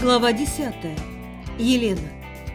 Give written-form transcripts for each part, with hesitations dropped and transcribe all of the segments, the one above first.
Глава 10. Елена.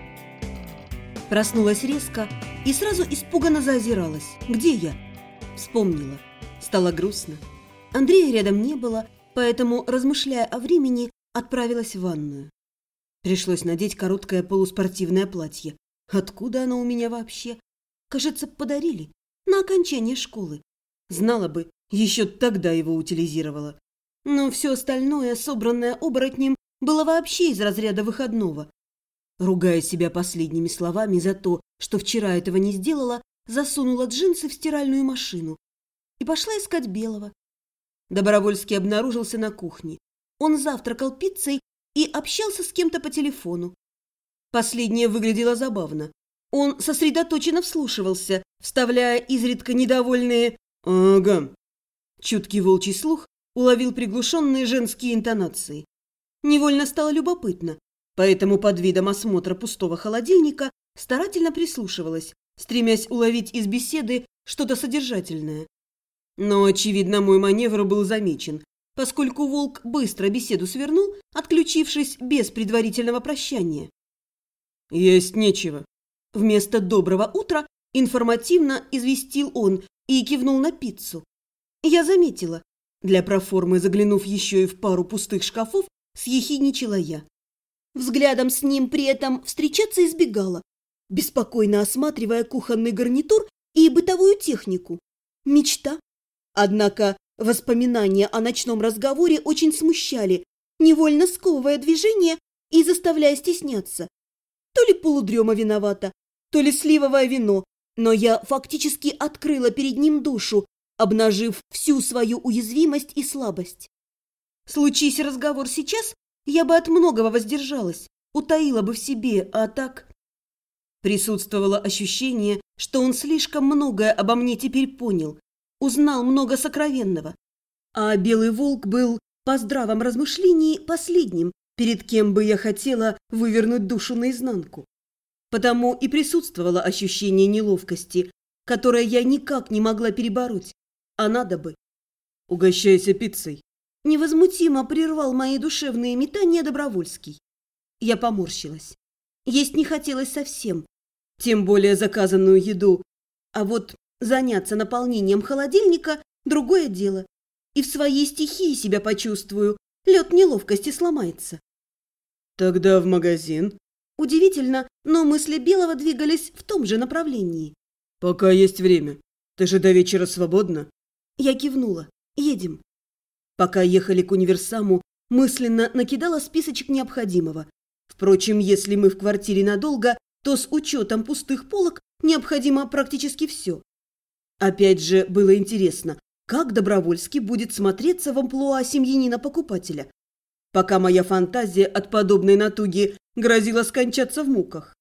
Проснулась резко и сразу испуганно заозиралась. Где я? Вспомнила. Стало грустно. Андрея рядом не было, поэтому, размышляя о времени, отправилась в ванную. Пришлось надеть короткое полуспортивное платье. Откуда оно у меня вообще? Кажется, подарили. На окончание школы. Знала бы, еще тогда его утилизировала. Но все остальное, собранное оборотнем, было вообще из разряда выходного. Ругая себя последними словами за то, что вчера этого не сделала, засунула джинсы в стиральную машину и пошла искать Белого. Добровольский обнаружился на кухне. Он завтракал пиццей и общался с кем-то по телефону. Последнее выглядело забавно. Он сосредоточенно вслушивался, вставляя изредка недовольные «ага». Чуткий волчий слух уловил приглушенные женские интонации. Невольно стало любопытно, поэтому под видом осмотра пустого холодильника старательно прислушивалась, стремясь уловить из беседы что-то содержательное. Но, очевидно, мой маневр был замечен, поскольку волк быстро беседу свернул, отключившись без предварительного прощания. «Есть нечего». Вместо «доброго утра» информативно известил он и кивнул на пиццу. Я заметила. Для проформы, заглянув еще и в пару пустых шкафов, съехидничала я. Взглядом с ним при этом встречаться избегала, беспокойно осматривая кухонный гарнитур и бытовую технику. Мечта. Однако воспоминания о ночном разговоре очень смущали, невольно сковывая движение и заставляя стесняться. То ли полудрема виновата, то ли сливовое вино, но я фактически открыла перед ним душу, обнажив всю свою уязвимость и слабость. Случись разговор сейчас, я бы от многого воздержалась, утаила бы в себе, а так... Присутствовало ощущение, что он слишком многое обо мне теперь понял, узнал много сокровенного. А белый волк был, по здравом размышлении, последним, перед кем бы я хотела вывернуть душу наизнанку. Потому и присутствовало ощущение неловкости, которое я никак не могла перебороть, а надо бы. «Угощайся пиццей», — невозмутимо прервал мои душевные метания Добровольский. Я поморщилась. Есть не хотелось совсем, тем более заказанную еду, а вот заняться наполнением холодильника – другое дело. И в своей стихии себя почувствую, лед неловкости сломается. «Тогда в магазин». Удивительно, но мысли Белого двигались в том же направлении. «Пока есть время. Ты же до вечера свободна?» Я кивнула. «Едем». Пока ехали к универсаму, мысленно накидала списочек необходимого. Впрочем, если мы в квартире надолго, то с учетом пустых полок необходимо практически все. Опять же, было интересно, как Добровольский будет смотреться в амплуа семьянина-покупателя, пока моя фантазия от подобной натуги грозила скончаться в муках.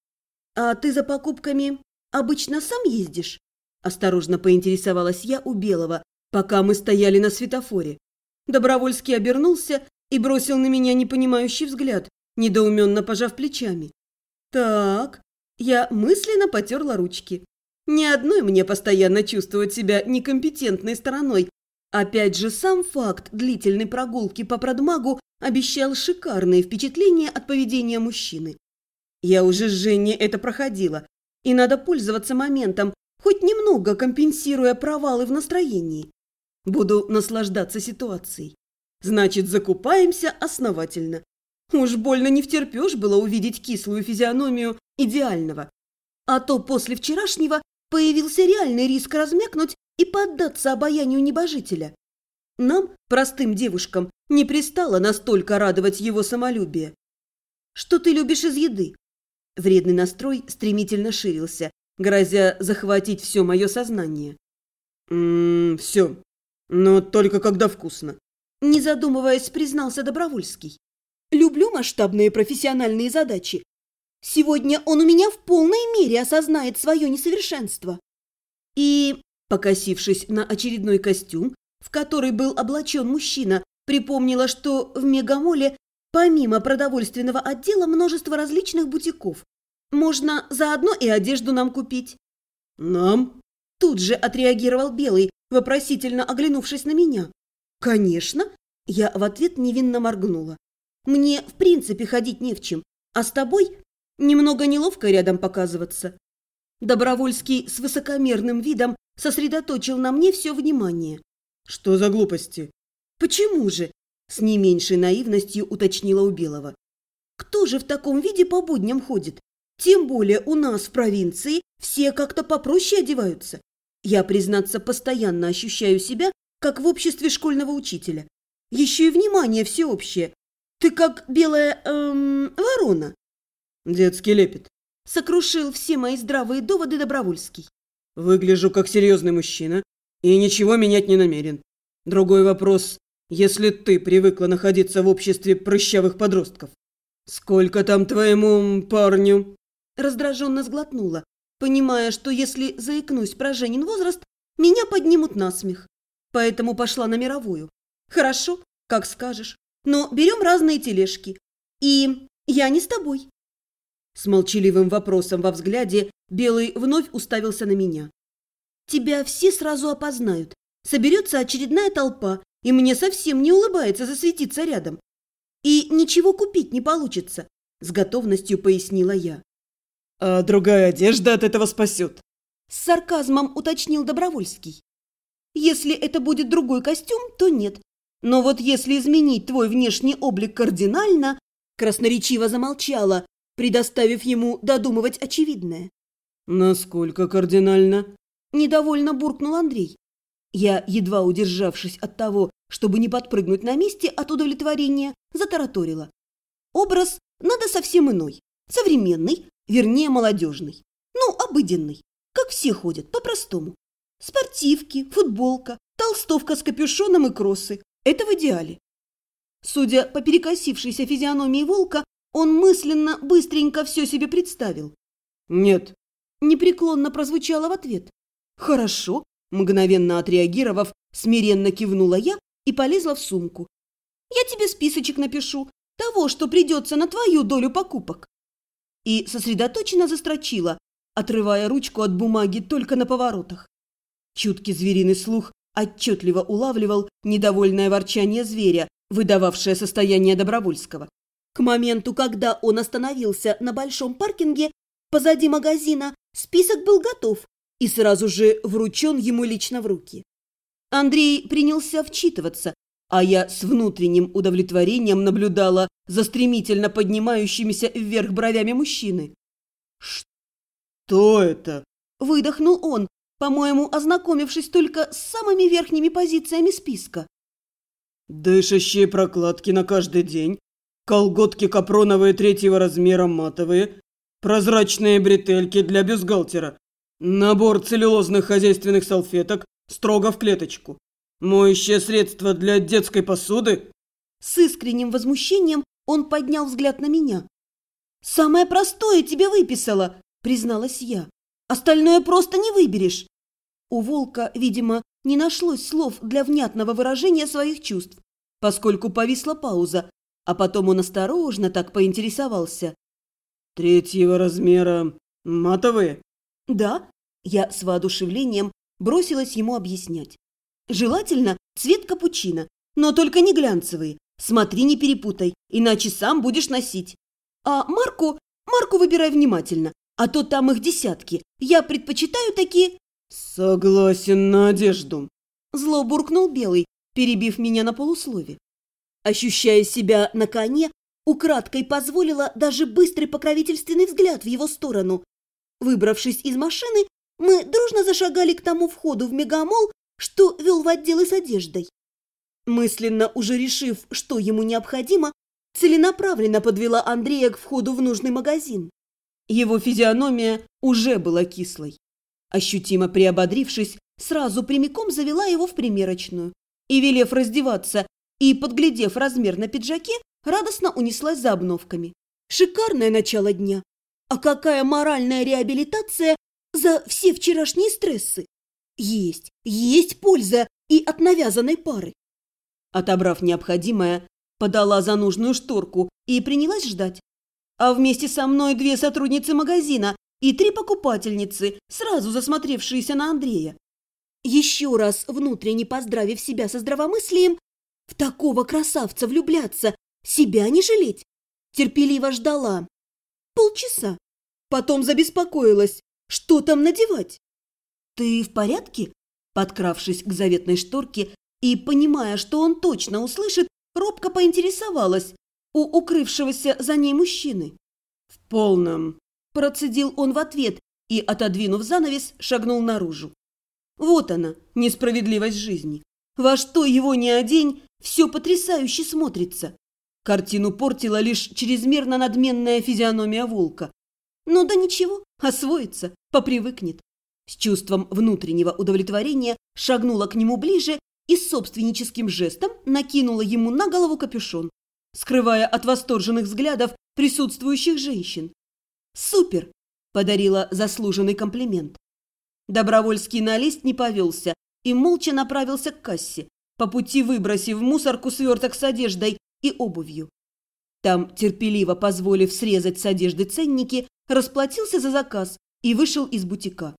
«А ты за покупками обычно сам ездишь?» Осторожно поинтересовалась я у Белого, пока мы стояли на светофоре. Добровольский обернулся и бросил на меня непонимающий взгляд, недоуменно пожав плечами. «Так», я мысленно потерла ручки. Ни одной мне постоянно чувствовать себя некомпетентной стороной. Опять же, сам факт длительной прогулки по продмагу обещал шикарные впечатления от поведения мужчины. Я уже с Женей это проходила, и надо пользоваться моментом, хоть немного компенсируя провалы в настроении. Буду наслаждаться ситуацией. Значит, закупаемся основательно. Уж больно не втерпешь было увидеть кислую физиономию идеального. А то после вчерашнего появился реальный риск размякнуть и поддаться обаянию небожителя. Нам, простым девушкам, не пристало настолько радовать его самолюбие. «Что ты любишь из еды?» Вредный настрой стремительно ширился, грозя захватить все мое сознание. «Все. Но только когда вкусно», – не задумываясь, признался Добровольский. «Люблю масштабные профессиональные задачи. Сегодня он у меня в полной мере осознает свое несовершенство». И, покосившись на очередной костюм, в который был облачен мужчина, припомнила, что в Мегамоле помимо продовольственного отдела множество различных бутиков. Можно заодно и одежду нам купить. «Нам?» – тут же отреагировал Белый, вопросительно оглянувшись на меня. «Конечно!» – я в ответ невинно моргнула. Мне в принципе ходить не в чем, а с тобой немного неловко рядом показываться. Добровольский с высокомерным видом сосредоточил на мне все внимание. Что за глупости? Почему же? С не меньшей наивностью уточнила у Белого. Кто же в таком виде по будням ходит? Тем более у нас в провинции все как-то попроще одеваются. Я, признаться, постоянно ощущаю себя, как в обществе школьного учителя. Еще и внимание всеобщее. Ты как белая, ворона. Детский лепет. Сокрушил все мои здравые доводы Добровольский. Выгляжу как серьезный мужчина и ничего менять не намерен. Другой вопрос, если ты привыкла находиться в обществе прыщавых подростков. Сколько там твоему парню? Раздраженно сглотнула, понимая, что если заикнусь про Женин возраст, меня поднимут на смех. Поэтому пошла на мировую. Хорошо, как скажешь, но берем разные тележки. И я не с тобой. С молчаливым вопросом во взгляде Белый вновь уставился на меня. Тебя все сразу опознают. Соберется очередная толпа, и мне совсем не улыбается засветиться рядом. И ничего купить не получится, с готовностью пояснила я. А другая одежда от этого спасет. С сарказмом уточнил Добровольский. Если это будет другой костюм, то нет. Но вот если изменить твой внешний облик кардинально, красноречиво замолчала, предоставив ему додумывать очевидное. Насколько кардинально? Недовольно буркнул Андрей. Я, едва удержавшись от того, чтобы не подпрыгнуть на месте от удовлетворения, затараторила. Образ надо совсем иной, современный, вернее молодежный, ну, обыденный, как все ходят, по-простому. Спортивки, футболка, толстовка с капюшоном и кроссы – это в идеале. Судя по перекосившейся физиономии волка, он мысленно быстренько все себе представил. Нет. Непреклонно прозвучало в ответ. Хорошо, мгновенно отреагировав, смиренно кивнула я и полезла в сумку. Я тебе списочек напишу, того, что придется на твою долю покупок. И сосредоточенно застрочила, отрывая ручку от бумаги только на поворотах. Чуткий звериный слух отчетливо улавливал недовольное ворчание зверя, выдававшее состояние Добровольского. К моменту, когда он остановился на большом паркинге позади магазина, список был готов и сразу же вручен ему лично в руки. Андрей принялся вчитываться, а я с внутренним удовлетворением наблюдала за стремительно поднимающимися вверх бровями мужчины. «Что это?» – выдохнул он, по-моему, ознакомившись только с самыми верхними позициями списка. «Дышащие прокладки на каждый день, колготки капроновые 3-го размера матовые, прозрачные бретельки для бюстгальтера, набор целлюлозных хозяйственных салфеток строго в клеточку, моющее средство для детской посуды». С искренним возмущением он поднял взгляд на меня. «Самое простое тебе выписала», – призналась я. «Остальное просто не выберешь». У волка, видимо, не нашлось слов для внятного выражения своих чувств, поскольку повисла пауза, а потом он осторожно так поинтересовался. 3-го размера матовые? Да, я с воодушевлением бросилась ему объяснять. Желательно цвет капучино, но только не глянцевые. Смотри, не перепутай, иначе сам будешь носить. А марку выбирай внимательно, а то там их десятки. Я предпочитаю такие... Согласен на одежду. Зло буркнул Белый, перебив меня на полуслове. Ощущая себя на коне, украдкой позволила даже быстрый покровительственный взгляд в его сторону. Выбравшись из машины, мы дружно зашагали к тому входу в мегамолл, что вел в отделы с одеждой. Мысленно уже решив, что ему необходимо, целенаправленно подвела Андрея к входу в нужный магазин. Его физиономия уже была кислой. Ощутимо приободрившись, сразу прямиком завела его в примерочную и, велев раздеваться и подглядев размер на пиджаке, радостно унеслась за обновками. Шикарное начало дня. А какая моральная реабилитация за все вчерашние стрессы? Есть польза и от навязанной пары. Отобрав необходимое, подала за нужную шторку и принялась ждать. А вместе со мной 2 сотрудницы магазина и 3 покупательницы, сразу засмотревшиеся на Андрея. Еще раз внутренне поздравив себя со здравомыслием, в такого красавца влюбляться Себя не жалеть? Терпеливо ждала. Полчаса. Потом забеспокоилась. Что там надевать? «Ты в порядке?» Подкравшись к заветной шторке и понимая, что он точно услышит, робко поинтересовалась у укрывшегося за ней мужчины. «В полном», – процедил он в ответ и, отодвинув занавес, шагнул наружу. Вот она, несправедливость жизни. Во что его ни одень, все потрясающе смотрится. Картину портила лишь чрезмерно надменная физиономия волка. Ну да ничего, освоится, попривыкнет. С чувством внутреннего удовлетворения шагнула к нему ближе и собственническим жестом накинула ему на голову капюшон, скрывая от восторженных взглядов присутствующих женщин. «Супер!» – подарила заслуженный комплимент. Добровольский на лесть не повелся и молча направился к кассе, по пути выбросив в мусорку сверток с одеждой и обувью. Там, терпеливо позволив срезать с одежды ценники, расплатился за заказ и вышел из бутика.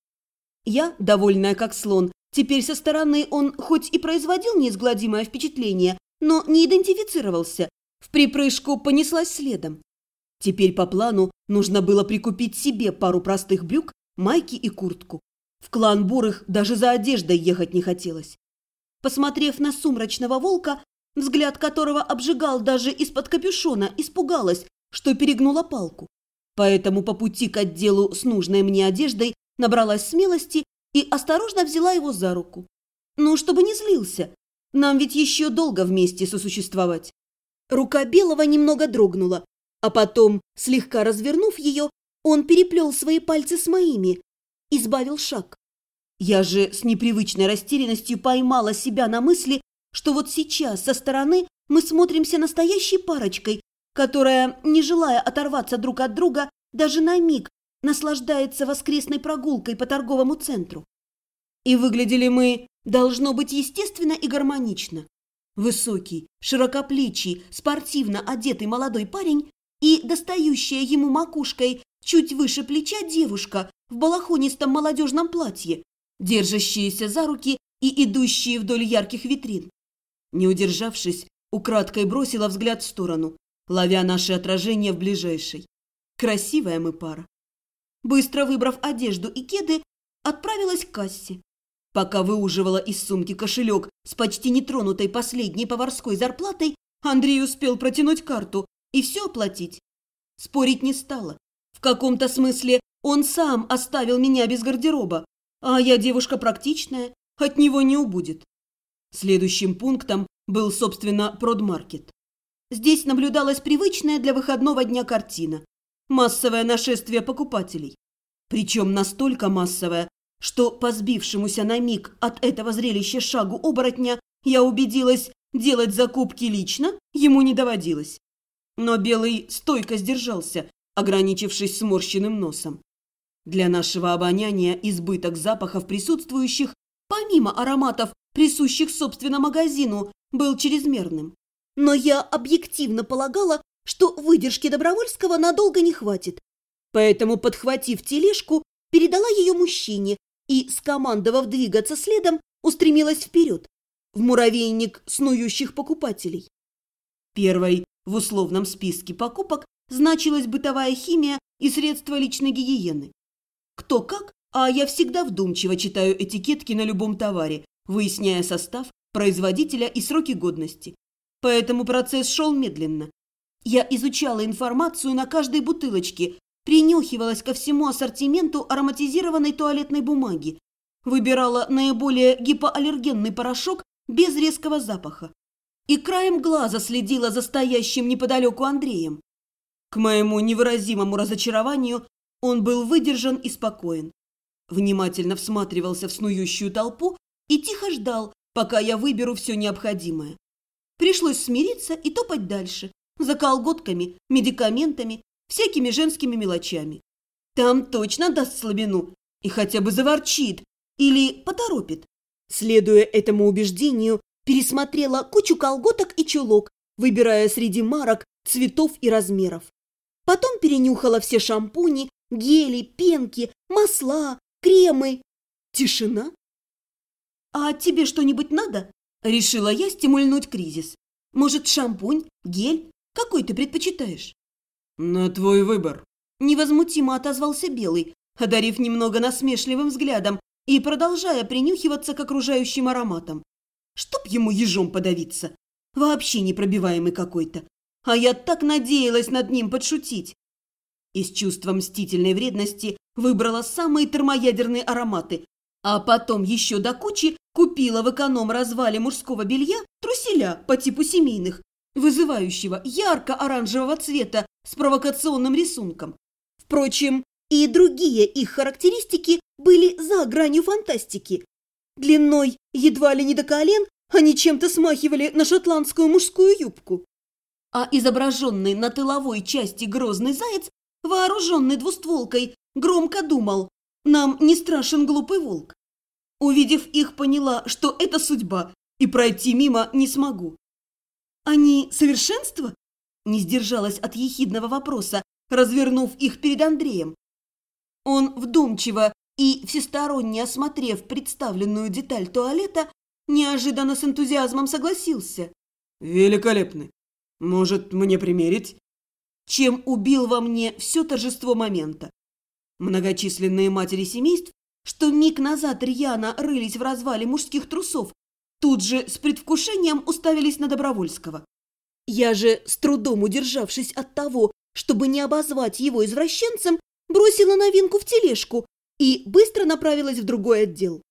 Я, довольная как слон, теперь со стороны он хоть и производил неизгладимое впечатление, но не идентифицировался, в припрыжку понеслась следом. Теперь по плану нужно было прикупить себе пару простых брюк, майки и куртку. В клан Бурых даже за одеждой ехать не хотелось. Посмотрев на сумрачного волка, взгляд которого обжигал даже из-под капюшона, испугалась, что перегнула палку. Поэтому по пути к отделу с нужной мне одеждой набралась смелости и осторожно взяла его за руку. Ну, чтобы не злился. Нам ведь еще долго вместе сосуществовать. Рука Белого немного дрогнула, а потом, слегка развернув ее, он переплел свои пальцы с моими и сбавил шаг. Я же с непривычной растерянностью поймала себя на мысли, что вот сейчас со стороны мы смотримся настоящей парочкой, которая, не желая оторваться друг от друга, даже на миг наслаждается воскресной прогулкой по торговому центру. И выглядели мы, должно быть, естественно и гармонично. Высокий, широкоплечий, спортивно одетый молодой парень и достающая ему макушкой чуть выше плеча девушка в балахонистом молодежном платье, держащиеся за руки и идущие вдоль ярких витрин. Не удержавшись, украдкой бросила взгляд в сторону, ловя наше отражение в ближайшей. Красивая мы пара. Быстро выбрав одежду и кеды, отправилась к кассе. Пока выуживала из сумки кошелек с почти нетронутой последней поварской зарплатой, Андрей успел протянуть карту и все оплатить. Спорить не стала. В каком-то смысле он сам оставил меня без гардероба, а я девушка практичная, от него не убудет. Следующим пунктом был, собственно, продмаркет. Здесь наблюдалась привычная для выходного дня картина. Массовое нашествие покупателей. Причем настолько массовое, что по сбившемуся на миг от этого зрелища шагу оборотня я убедилась, делать закупки лично ему не доводилось. Но Белый стойко сдержался, ограничившись сморщенным носом. Для нашего обоняния избыток запахов присутствующих, помимо ароматов, присущих собственно магазину, был чрезмерным. Но я объективно полагала, что выдержки Добровольского надолго не хватит. Поэтому, подхватив тележку, передала ее мужчине и, скомандовав двигаться следом, устремилась вперед, в муравейник снующих покупателей. Первой в условном списке покупок значилась бытовая химия и средства личной гигиены. Кто как, а я всегда вдумчиво читаю этикетки на любом товаре, выясняя состав, производителя и сроки годности. Поэтому процесс шел медленно. Я изучала информацию на каждой бутылочке, принюхивалась ко всему ассортименту ароматизированной туалетной бумаги, выбирала наиболее гипоаллергенный порошок без резкого запаха и краем глаза следила за стоящим неподалеку Андреем. К моему невыразимому разочарованию он был выдержан и спокоен. Внимательно всматривался в снующую толпу и тихо ждал, пока я выберу все необходимое. Пришлось смириться и топать дальше, за колготками, медикаментами, всякими женскими мелочами. Там точно даст слабину и хотя бы заворчит или поторопит. Следуя этому убеждению, пересмотрела кучу колготок и чулок, выбирая среди марок, цветов и размеров. Потом перенюхала все шампуни, гели, пенки, масла, кремы. Тишина. «А тебе что-нибудь надо?» – решила я стимульнуть кризис. «Может, шампунь, гель, Какой ты предпочитаешь?» «На твой выбор», – невозмутимо отозвался Белый, одарив немного насмешливым взглядом и продолжая принюхиваться к окружающим ароматам. Чтоб ему ежом подавиться. Вообще непробиваемый какой-то. А я так надеялась над ним подшутить. И с чувством мстительной вредности выбрала самые термоядерные ароматы, а потом еще до кучи купила в эконом-развале мужского белья труселя по типу семейных, вызывающего ярко-оранжевого цвета с провокационным рисунком. Впрочем, и другие их характеристики были за гранью фантастики. Длиной едва ли не до колен они чем-то смахивали на шотландскую мужскую юбку. А изображенный на тыловой части грозный заяц, вооруженный двустволкой, громко думал: «Нам не страшен глупый волк». Увидев их, поняла, что это судьба, и пройти мимо не смогу. «Они совершенство?» – не сдержалась от ехидного вопроса, развернув их перед Андреем. Он вдумчиво и всесторонне осмотрев представленную деталь туалета, неожиданно с энтузиазмом согласился. «Великолепны. Может, мне примерить?» Чем убил во мне все торжество момента. Многочисленные матери семейств, что миг назад рьяно рылись в развале мужских трусов, тут же с предвкушением уставились на Добровольского. Я же, с трудом удержавшись от того, чтобы не обозвать его извращенцем, бросила новинку в тележку и быстро направилась в другой отдел.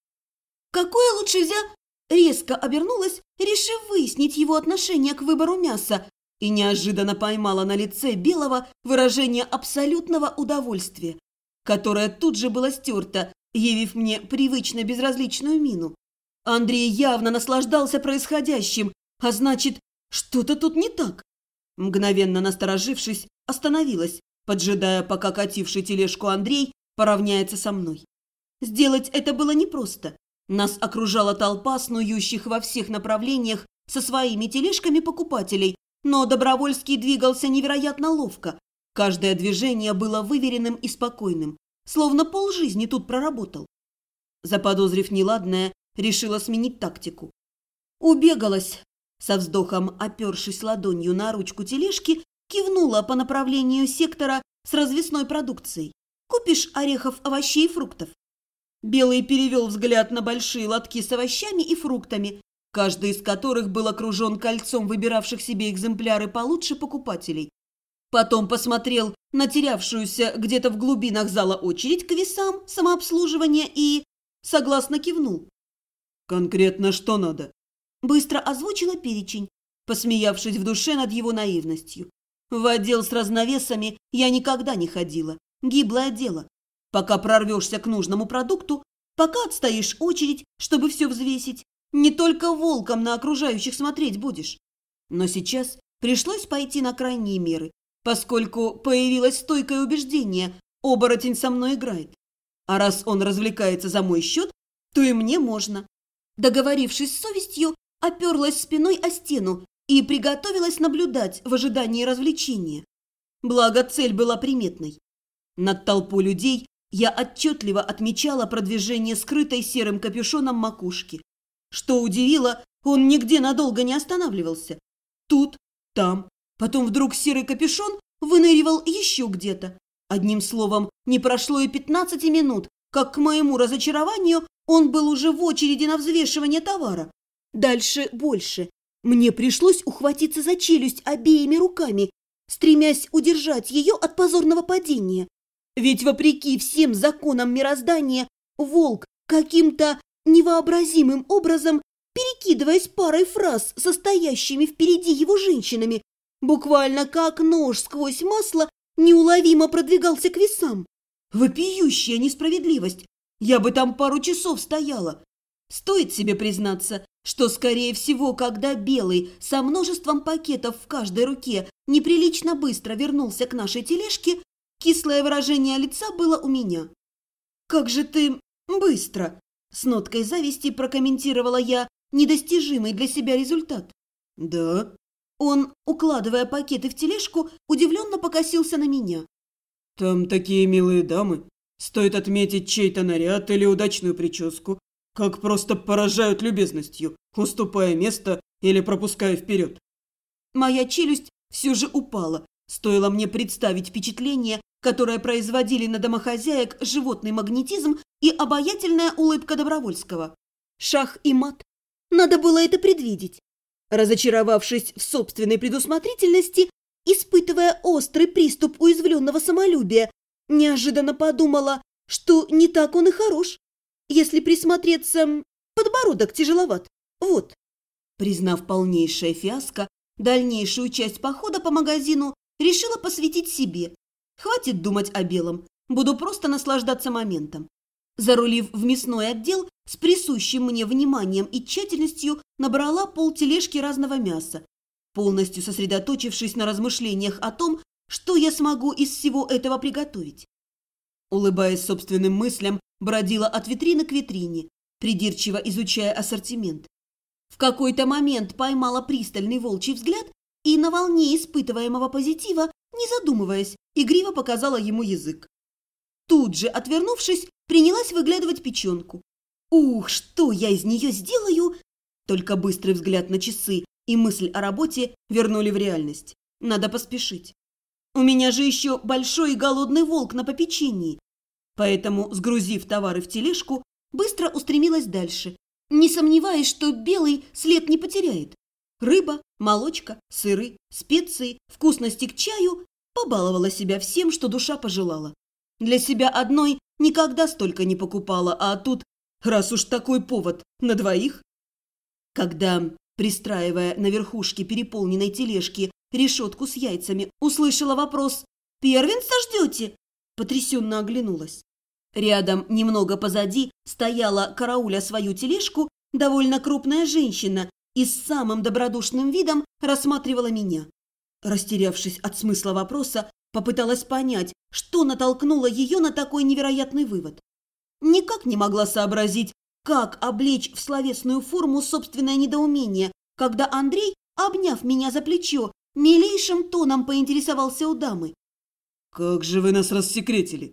«Какое лучше взять?» Резко обернулась, решив выяснить его отношение к выбору мяса, и неожиданно поймала на лице Белого выражение абсолютного удовольствия, которое тут же было стерто, явив мне привычно безразличную мину. Андрей явно наслаждался происходящим, а значит, что-то тут не так. Мгновенно насторожившись, остановилась, поджидая, пока кативший тележку Андрей поравняется со мной. Сделать это было непросто. Нас окружала толпа снующих во всех направлениях со своими тележками покупателей, но Добровольский двигался невероятно ловко. Каждое движение было выверенным и спокойным, словно полжизни тут проработал. Заподозрив неладное, решила сменить тактику. Убегалась. Со вздохом, опершись ладонью на ручку тележки, кивнула по направлению сектора с развесной продукцией. «Купишь орехов, овощей и фруктов?» Белый перевел взгляд на большие лотки с овощами и фруктами, каждый из которых был окружен кольцом выбиравших себе экземпляры получше покупателей. Потом посмотрел на терявшуюся где-то в глубинах зала очередь к весам, самообслуживания и согласно кивнул. «Конкретно что надо?» Быстро озвучила перечень, посмеявшись в душе над его наивностью. В отдел с разновесами я никогда не ходила. Гиблое дело. Пока прорвешься к нужному продукту, пока отстоишь очередь, чтобы все взвесить, не только волком на окружающих смотреть будешь. Но сейчас пришлось пойти на крайние меры, поскольку появилось стойкое убеждение: оборотень со мной играет. А раз он развлекается за мой счет, то и мне можно. Договорившись с совестью, оперлась спиной о стену и приготовилась наблюдать в ожидании развлечения. Благо, цель была приметной. Над толпой людей я отчетливо отмечала продвижение скрытой серым капюшоном макушки. Что удивило, он нигде надолго не останавливался. Тут, там, потом вдруг серый капюшон выныривал еще где-то. Одним словом, не прошло и 15 минут, как к моему разочарованию он был уже в очереди на взвешивание товара. Дальше больше. Мне пришлось ухватиться за челюсть обеими руками, стремясь удержать ее от позорного падения. Ведь вопреки всем законам мироздания, волк каким-то невообразимым образом, перекидываясь парой фраз, состоящими впереди его женщинами, буквально как нож сквозь масло, неуловимо продвигался к весам. Вопиющая несправедливость. Я бы там пару часов стояла. Стоит себе признаться, что, скорее всего, когда Белый со множеством пакетов в каждой руке неприлично быстро вернулся к нашей тележке, кислое выражение лица было у меня. «Как же ты быстро!» – с ноткой зависти прокомментировала я недостижимый для себя результат. «Да». Он, укладывая пакеты в тележку, удивленно покосился на меня. «Там такие милые дамы. Стоит отметить чей-то наряд или удачную прическу, как просто поражают любезностью, уступая место или пропуская вперед». Моя челюсть все же упала, стоило мне представить впечатление, которое производили на домохозяек животный магнетизм и обаятельная улыбка Добровольского. Шах и мат. Надо было это предвидеть. Разочаровавшись в собственной предусмотрительности, испытывая острый приступ уязвленного самолюбия, неожиданно подумала, что не так он и хорош. Если присмотреться, подбородок тяжеловат. Вот. Признав полнейшее фиаско, дальнейшую часть похода по магазину решила посвятить себе. Хватит думать о белом, буду просто наслаждаться моментом. Зарулив в мясной отдел, с присущим мне вниманием и тщательностью набрала полтележки разного мяса, полностью сосредоточившись на размышлениях о том, что я смогу из всего этого приготовить. Улыбаясь собственным мыслям, бродила от витрины к витрине, придирчиво изучая ассортимент. В какой-то момент поймала пристальный волчий взгляд и на волне испытываемого позитива, не задумываясь, игриво показала ему язык. Тут же, отвернувшись, принялась выглядывать печенку. Ух, что я из нее сделаю! Только быстрый взгляд на часы и мысль о работе вернули в реальность. Надо поспешить. У меня же еще большой и голодный волк на попечении. Поэтому, сгрузив товары в тележку, быстро устремилась дальше, не сомневаясь, что белый след не потеряет. Рыба, молочка, сыры, специи, вкусности к чаю – побаловала себя всем, что душа пожелала. Для себя одной никогда столько не покупала, а тут, раз уж такой повод, на двоих. Когда, пристраивая на верхушке переполненной тележки решетку с яйцами, услышала вопрос «Первенца ждете?» Потрясенно оглянулась. Рядом, немного позади, стояла, карауля свою тележку, довольно крупная женщина и с самым добродушным видом рассматривала меня. Растерявшись от смысла вопроса, попыталась понять, что натолкнуло ее на такой невероятный вывод. Никак не могла сообразить, как облечь в словесную форму собственное недоумение, когда Андрей, обняв меня за плечо, милейшим тоном поинтересовался у дамы. «Как же вы нас рассекретили?»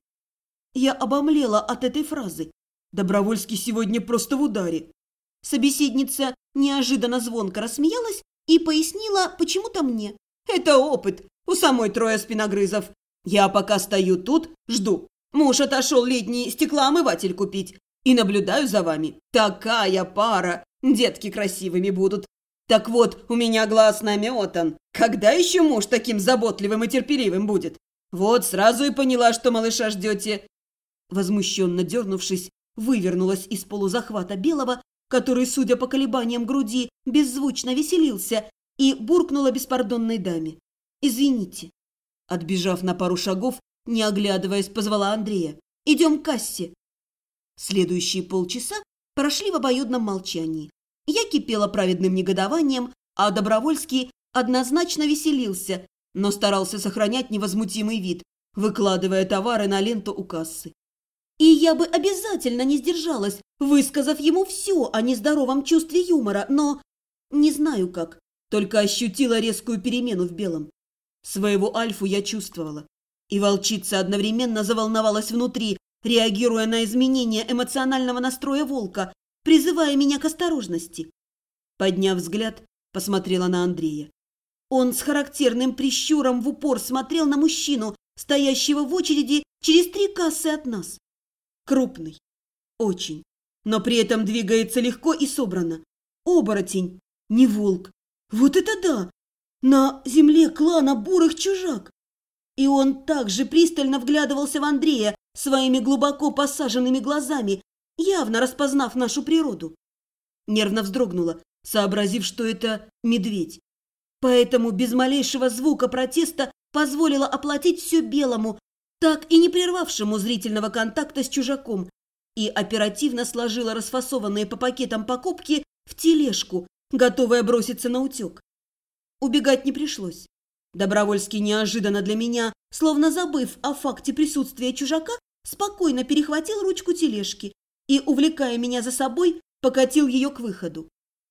Я обомлела от этой фразы. Добровольский сегодня просто в ударе. Собеседница неожиданно звонко рассмеялась и пояснила почему-то мне. «Это опыт, у самой трое спиногрызов. Я пока стою тут, жду. Муж отошел летний стеклоомыватель купить и наблюдаю за вами. Такая пара, детки красивыми будут. Так вот, у меня глаз наметан. Когда еще муж таким заботливым и терпеливым будет? Вот сразу и поняла, что малыша ждете». Возмущенно дернувшись, вывернулась из полузахвата белого, который, судя по колебаниям груди, беззвучно веселился, и буркнула беспардонной даме. «Извините». Отбежав на пару шагов, не оглядываясь, позвала Андрея. «Идем к кассе». Следующие полчаса прошли в обоюдном молчании. Я кипела праведным негодованием, а Добровольский однозначно веселился, но старался сохранять невозмутимый вид, выкладывая товары на ленту у кассы. И я бы обязательно не сдержалась, высказав ему все о нездоровом чувстве юмора, но не знаю как, только ощутила резкую перемену в белом. Своего Альфу я чувствовала, и волчица одновременно заволновалась внутри, реагируя на изменения эмоционального настроя волка, призывая меня к осторожности. Подняв взгляд, посмотрела на Андрея. Он с характерным прищуром в упор смотрел на мужчину, стоящего в очереди через 3 кассы от нас. Крупный. Очень. Но при этом двигается легко и собрано. Оборотень. Не волк. Вот это да! На земле клана бурых чужак. И он также пристально вглядывался в Андрея своими глубоко посаженными глазами, явно распознав нашу природу. Нервно вздрогнула, сообразив, что это медведь. Поэтому без малейшего звука протеста позволила оплатить все белому, так и не прервавшему зрительного контакта с чужаком, и оперативно сложила расфасованные по пакетам покупки в тележку, готовая броситься на утек. Убегать не пришлось. Добровольский неожиданно для меня, словно забыв о факте присутствия чужака, спокойно перехватил ручку тележки и, увлекая меня за собой, покатил ее к выходу.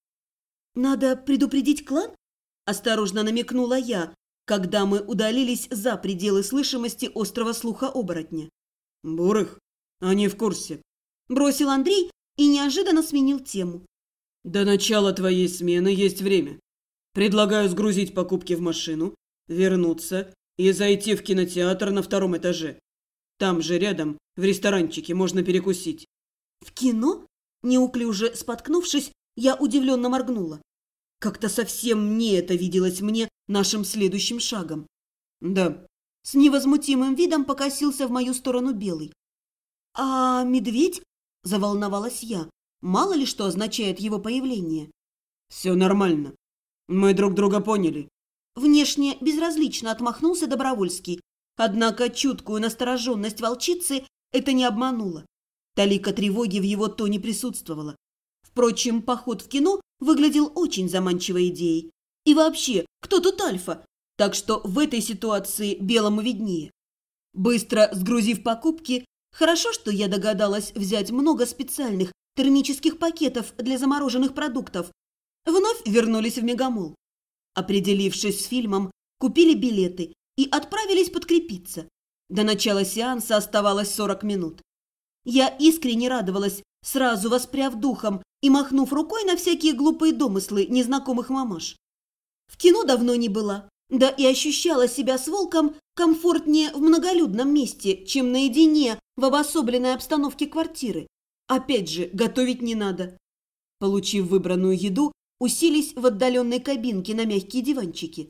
«Надо предупредить клан?» – осторожно намекнула я, когда мы удалились за пределы слышимости острого слуха оборотня. «Бурых? Они в курсе», – бросил Андрей и неожиданно сменил тему. «До начала твоей смены есть время. Предлагаю сгрузить покупки в машину вернуться и зайти в кинотеатр на втором этаже. Там же рядом, в ресторанчике, можно перекусить. В кино? Неуклюже споткнувшись, я удивленно моргнула. Как-то совсем не это виделось мне нашим следующим шагом. Да. С невозмутимым видом покосился в мою сторону Белый. «А медведь?» – заволновалась я. Мало ли что означает его появление. Все нормально. Мы друг друга поняли. Внешне безразлично отмахнулся Добровольский. Однако чуткую настороженность волчицы это не обмануло. Талика тревоги в его тоне присутствовала. Впрочем, поход в кино выглядел очень заманчивой идеей. И вообще, кто тут альфа? Так что в этой ситуации Белому виднее. Быстро сгрузив покупки, хорошо, что я догадалась взять много специальных термических пакетов для замороженных продуктов, вновь вернулись в Мегамолл. Определившись с фильмом, купили билеты и отправились подкрепиться. До начала сеанса оставалось 40 минут. Я искренне радовалась, сразу воспряв духом и махнув рукой на всякие глупые домыслы незнакомых мамаш. В кино давно не была, да и ощущала себя с волком комфортнее в многолюдном месте, чем наедине в обособленной обстановке квартиры. Опять же, готовить не надо. Получив выбранную еду, уселись в отдаленной кабинке на мягкие диванчики.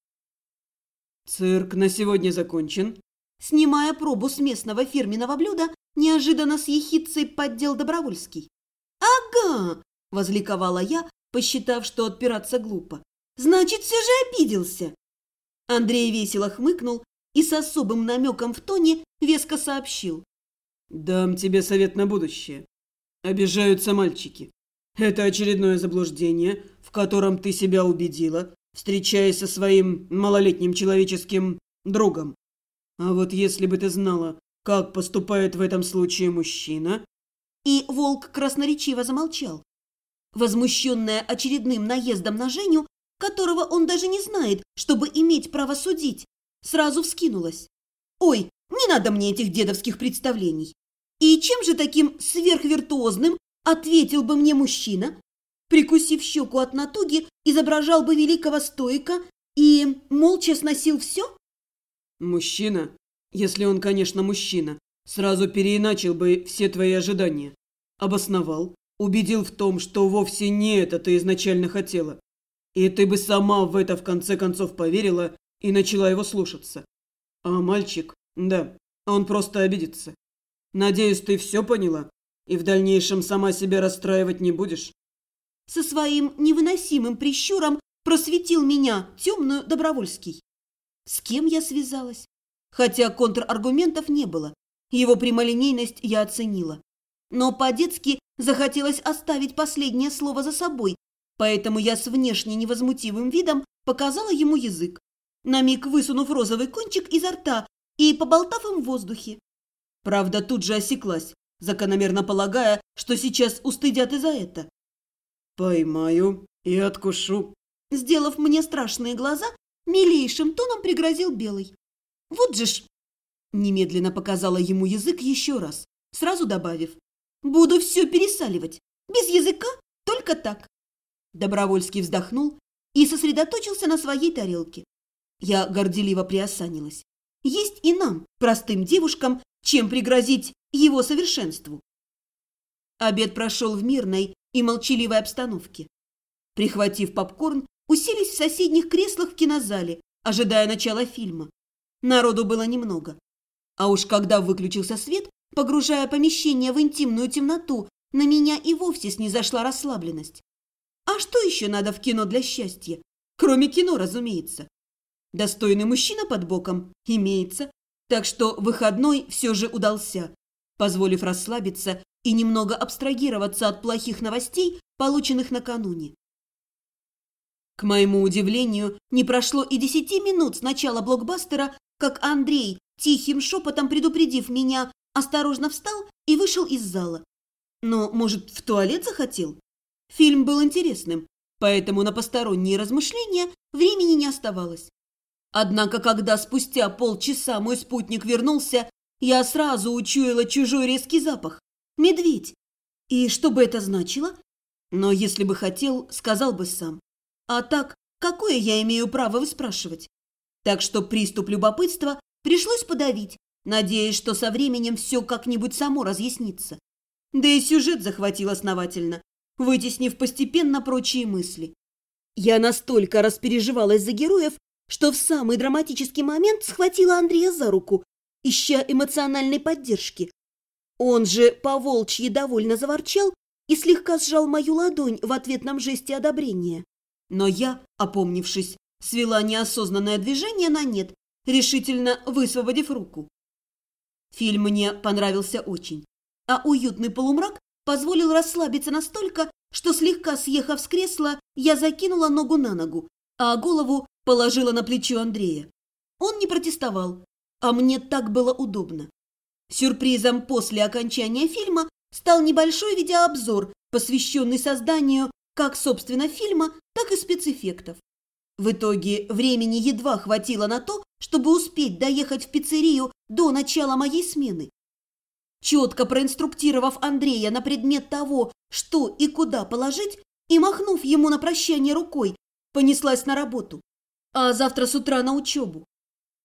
Цирк на сегодня закончен. Снимая пробу с местного фирменного блюда, неожиданно с ехидцей поддел Добровольский. «Ага!» – возликовала я, посчитав, что отпираться глупо. «Значит, все же обиделся!» Андрей весело хмыкнул и с особым намеком в тоне веско сообщил. Дам тебе совет на будущее. Обижаются мальчики. Это очередное заблуждение, в котором ты себя убедила, встречаясь со своим малолетним человеческим другом. А вот если бы ты знала, как поступает в этом случае мужчина...» И волк красноречиво замолчал. Возмущенная очередным наездом на Женю, которого он даже не знает, чтобы иметь право судить, сразу вскинулась. «Ой, не надо мне этих дедовских представлений! И чем же таким сверхвиртуозным ответил бы мне мужчина? Прикусив щеку от натуги, изображал бы великого стоика и молча сносил все?» Мужчина, если он, конечно, мужчина, сразу переиначил бы все твои ожидания. Обосновал, убедил в том, что вовсе не это ты изначально хотела. И ты бы сама в это в конце концов поверила и начала его слушаться. А мальчик, да, он просто обидится. Надеюсь, ты все поняла и в дальнейшем сама себя расстраивать не будешь. Со своим невыносимым прищуром просветил меня темную Добровольский. С кем я связалась? Хотя контраргументов не было. Его прямолинейность я оценила. Но по-детски захотелось оставить последнее слово за собой, поэтому я с внешне невозмутимым видом показала ему язык, на миг высунув розовый кончик изо рта и поболтав им в воздухе. Правда, тут же осеклась, закономерно полагая, что сейчас устыдят и за это. «Поймаю и откушу». Сделав мне страшные глаза, милейшим тоном пригрозил Белый. «Вот же ж!» Немедленно показала ему язык еще раз, сразу добавив. «Буду все пересаливать. Без языка, только так». Добровольский вздохнул и сосредоточился на своей тарелке. Я горделиво приосанилась. Есть и нам, простым девушкам, чем пригрозить его совершенству. Обед прошел в мирной и молчаливой обстановке. Прихватив попкорн, уселись в соседних креслах в кинозале, ожидая начала фильма. Народу было немного. А уж когда выключился свет, погружая помещение в интимную темноту, на меня и вовсе снизошла расслабленность. А что еще надо в кино для счастья? Кроме кино, разумеется. Достойный мужчина под боком имеется, так что выходной все же удался, позволив расслабиться и немного абстрагироваться от плохих новостей, полученных накануне. К моему удивлению, не прошло и 10 минут с начала блокбастера, как Андрей, тихим шепотом предупредив меня, осторожно встал и вышел из зала. Но, может, в туалет захотел? Фильм был интересным, поэтому на посторонние размышления времени не оставалось. Однако, когда спустя полчаса мой спутник вернулся, я сразу учуяла чужой резкий запах. Медведь. И что бы это значило? Но если бы хотел, сказал бы сам. А так, какое я имею право выспрашивать? Так что приступ любопытства пришлось подавить, надеясь, что со временем все как-нибудь само разъяснится. Да и сюжет захватил основательно, вытеснив постепенно прочие мысли. Я настолько распереживалась за героев, что в самый драматический момент схватила Андрея за руку, ища эмоциональной поддержки. Он же по-волчьи довольно заворчал и слегка сжал мою ладонь в ответном жесте одобрения. Но я, опомнившись, свела неосознанное движение на нет, решительно высвободив руку. Фильм мне понравился очень, а уютный полумрак позволил расслабиться настолько, что, слегка съехав с кресла, я закинула ногу на ногу, а голову положила на плечо Андрея. Он не протестовал, а мне так было удобно. Сюрпризом после окончания фильма стал небольшой видеообзор, посвященный созданию как, собственно, фильма, так и спецэффектов. В итоге времени едва хватило на то, чтобы успеть доехать в пиццерию до начала моей смены. Четко проинструктировав Андрея на предмет того, что и куда положить, и махнув ему на прощание рукой, понеслась на работу, а завтра с утра на учебу.